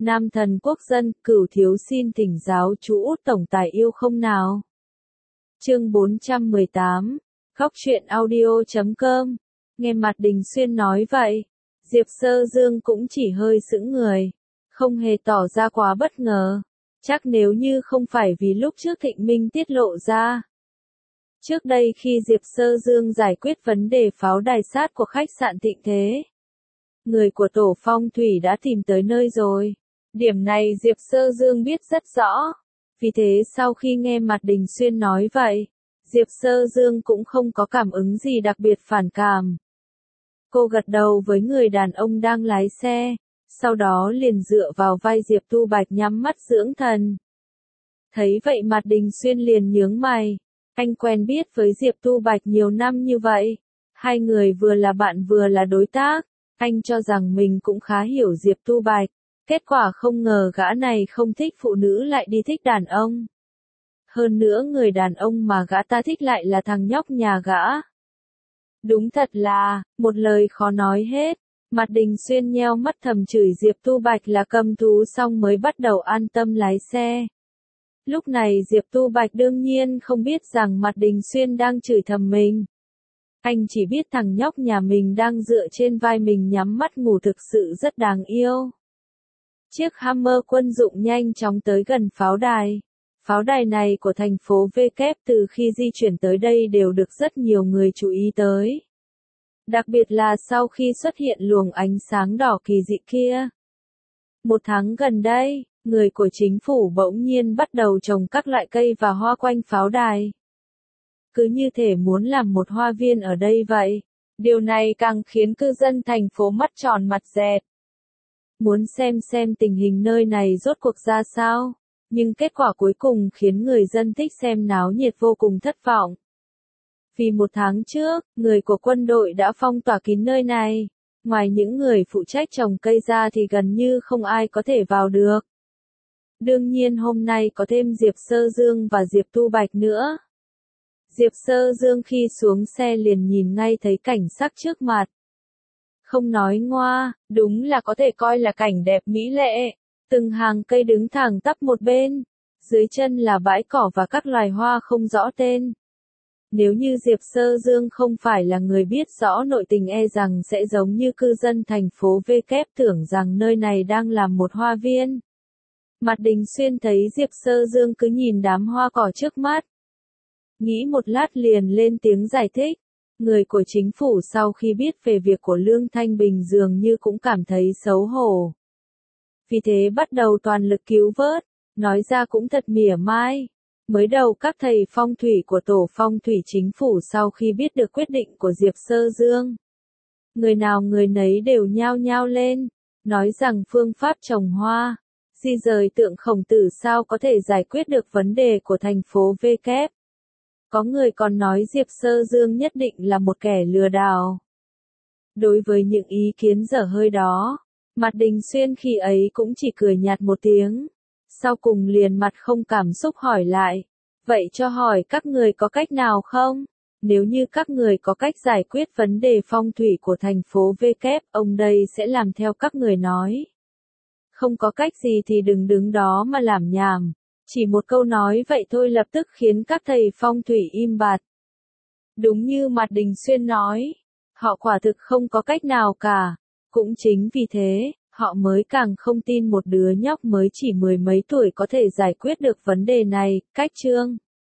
Nam thần quốc dân, Cửu thiếu xin thỉnh giáo chú Út tổng tài yêu không nào. Chương 418, Khóc chuyện audio.com. Nghe Mạt Đình Xuyên nói vậy, Diệp Sơ Dương cũng chỉ hơi sững người, không hề tỏ ra quá bất ngờ. Chắc nếu như không phải vì lúc trước Thịnh Minh tiết lộ ra. Trước đây khi Diệp Sơ Dương giải quyết vấn đề pháo đài sát của khách sạn Thịnh Thế, người của tổ phong thủy đã tìm tới nơi rồi. Điểm này Diệp Sơ Dương biết rất rõ. Vì thế sau khi nghe Mạt Đình Xuyên nói vậy, Diệp Sơ Dương cũng không có cảm ứng gì đặc biệt phản cảm. Cô gật đầu với người đàn ông đang lái xe, sau đó liền dựa vào vai Diệp Tu Bạch nhắm mắt dưỡng thần. Thấy vậy Mạt Đình Xuyên liền nhướng mày. Anh quen biết với Diệp Tu Bạch nhiều năm như vậy. Hai người vừa là bạn vừa là đối tác. Anh cho rằng mình cũng khá hiểu Diệp Tu Bạch. Kết quả không ngờ gã này không thích phụ nữ lại đi thích đàn ông. Hơn nữa người đàn ông mà gã ta thích lại là thằng nhóc nhà gã. Đúng thật là, một lời khó nói hết. Mạt Đình Xuyên nheo mắt thầm chửi Diệp Tu Bạch là cầm thú xong mới bắt đầu an tâm lái xe. Lúc này Diệp Tu Bạch đương nhiên không biết rằng Mạt Đình Xuyên đang chửi thầm mình. Anh chỉ biết thằng nhóc nhà mình đang dựa trên vai mình nhắm mắt ngủ thực sự rất đáng yêu. Chiếc Hammer quân dụng nhanh chóng tới gần pháo đài. Pháo đài này của thành phố V kép từ khi di chuyển tới đây đều được rất nhiều người chú ý tới. Đặc biệt là sau khi xuất hiện luồng ánh sáng đỏ kỳ dị kia. Một tháng gần đây, người của chính phủ bỗng nhiên bắt đầu trồng các loại cây và hoa quanh pháo đài. Cứ như thể muốn làm một hoa viên ở đây vậy. Điều này càng khiến cư dân thành phố mắt tròn mặt dẹt. Muốn xem tình hình nơi này rốt cuộc ra sao. Nhưng kết quả cuối cùng khiến người dân thích xem náo nhiệt vô cùng thất vọng. Vì một tháng trước, người của quân đội đã phong tỏa kín nơi này. Ngoài những người phụ trách trồng cây ra thì gần như không ai có thể vào được. Đương nhiên hôm nay có thêm Diệp Sơ Dương và Diệp Tu Bạch nữa. Diệp Sơ Dương khi xuống xe liền nhìn ngay thấy cảnh sắc trước mặt. Không nói ngoa, đúng là có thể coi là cảnh đẹp mỹ lệ. Từng hàng cây đứng thẳng tắp một bên. Dưới chân là bãi cỏ và các loài hoa không rõ tên. Nếu như Diệp Sơ Dương không phải là người biết rõ nội tình e rằng sẽ giống như cư dân thành phố V kép tưởng rằng nơi này đang làm một hoa viên. Mạt Đình Xuyên thấy Diệp Sơ Dương cứ nhìn đám hoa cỏ trước mắt. Nghĩ một lát liền lên tiếng giải thích. Người của chính phủ sau khi biết về việc của Lương Thanh Bình dường như cũng cảm thấy xấu hổ. Vì thế bắt đầu toàn lực cứu vớt, nói ra cũng thật mỉa mai. Mới đầu các thầy phong thủy của tổ phong thủy chính phủ sau khi biết được quyết định của Diệp Sơ Dương. Người nào người nấy đều nhao nhao lên, nói rằng phương pháp trồng hoa, di rời tượng Khổng Tử sao có thể giải quyết được vấn đề của thành phố V kép. Có người còn nói Diệp Sơ Dương nhất định là một kẻ lừa đảo. Đối với những ý kiến dở hơi đó, Mạt Đình Xuyên khi ấy cũng chỉ cười nhạt một tiếng. Sau cùng liền mặt không cảm xúc hỏi lại. Vậy cho hỏi các người có cách nào không? Nếu như các người có cách giải quyết vấn đề phong thủy của thành phố V kép, ông đây sẽ làm theo các người nói. Không có cách gì thì đừng đứng đó mà làm nhảm. Chỉ một câu nói vậy thôi lập tức khiến các thầy phong thủy im bặt. Đúng như Mạt Đình Xuyên nói, họ quả thực không có cách nào cả. Cũng chính vì thế, họ mới càng không tin một đứa nhóc mới chỉ mười mấy tuổi có thể giải quyết được vấn đề này. Cách chương